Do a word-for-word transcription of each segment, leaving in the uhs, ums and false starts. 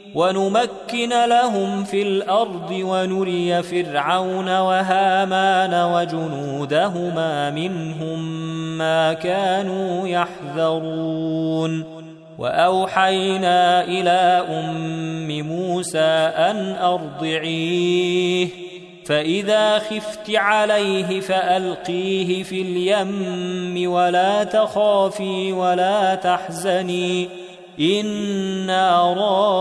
ونمكن لهم في الأرض ونري فرعون وهامان وجنودهما منهم ما كانوا يحذرون وأوحينا إلى أم موسى أن أرضعيه فإذا خفت عليه فألقيه في اليم ولا تخافي ولا تحزني إنا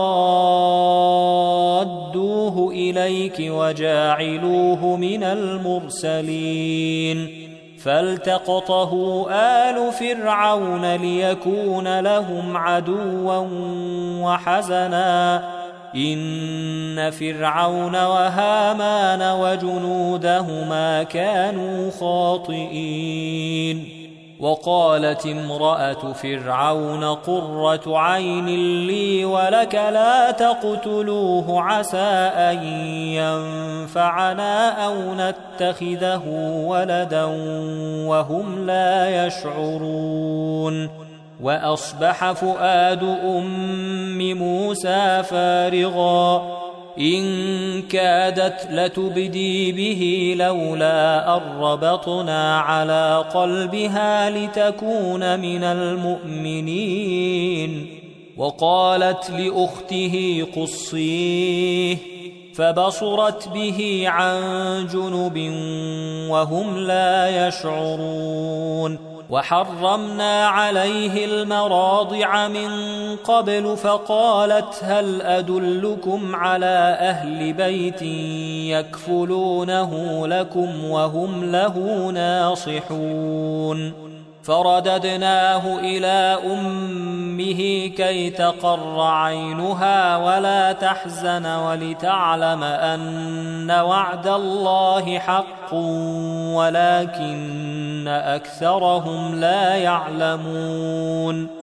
رادوه إليك وجاعلوه من المرسلين فالتقطه آل فرعون ليكون لهم عدوا وحزنا إن فرعون وهامان وجنودهما كانوا خاطئين وقالت امرأة فرعون قرة عين لي ولك لا تقتلوه عسى أن ينفعنا أو نتخذه ولدا وهم لا يشعرون وأصبح فؤاد أم موسى فارغا إن كادت لتبدي به لولا أن ربطنا على قلبها لتكون من المؤمنين وقالت لأخته قصيه فبصرت به عن جنب وهم لا يشعرون وحرمنا عليه المراضع من قبل فقالت هل أدلكم على أهل بيت يكفلونه لكم وهم له ناصحون فرددناه إلى أمه كي تقر عينها ولا تحزن ولتعلم أن وعد الله حق ولكن أكثرهم لا يعلمون